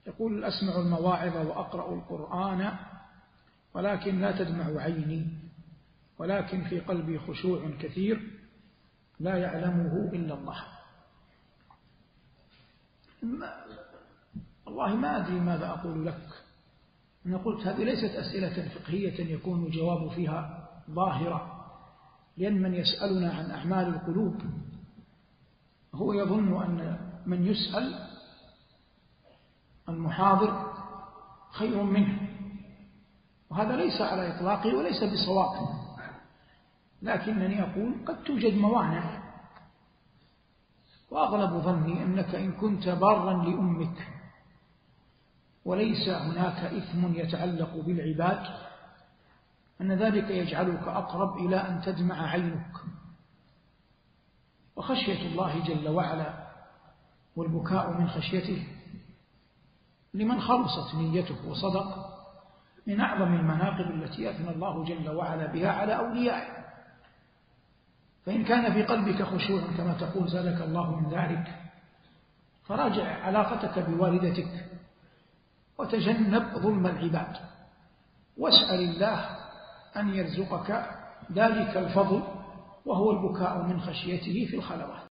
يقول: أسمع المواعظ وأقرأ القرآن ولكن لا تدمع عيني، ولكن في قلبي خشوع كثير لا يعلمه إلا الله. والله ما أدري ماذا أقول لك. أنا قلت هذه ليست أسئلة فقهية يكون الجواب فيها ظاهرة، لأن من يسألنا عن أعمال القلوب هو يظن أن من يسأل المحاضر خير منه، وهذا ليس على إطلاقه وليس بصواب. لكنني أقول قد توجد موانع، وأغلب ظني أنك إن كنت بارا لأمك وليس هناك إثم يتعلق بالعباد أن ذلك يجعلك أقرب إلى أن تدمع عينك. وخشية الله جل وعلا والبكاء من خشيته لمن خلصت نيته وصدق من أعظم المناقب التي أثنى الله جل وعلا بها على أوليائه. فإن كان في قلبك خشوع كما تقول زادك الله من ذلك، فراجع علاقتك بوالدتك وتجنب ظلم العباد، واسأل الله أن يرزقك ذلك الفضل وهو البكاء من خشيته في الخلوات.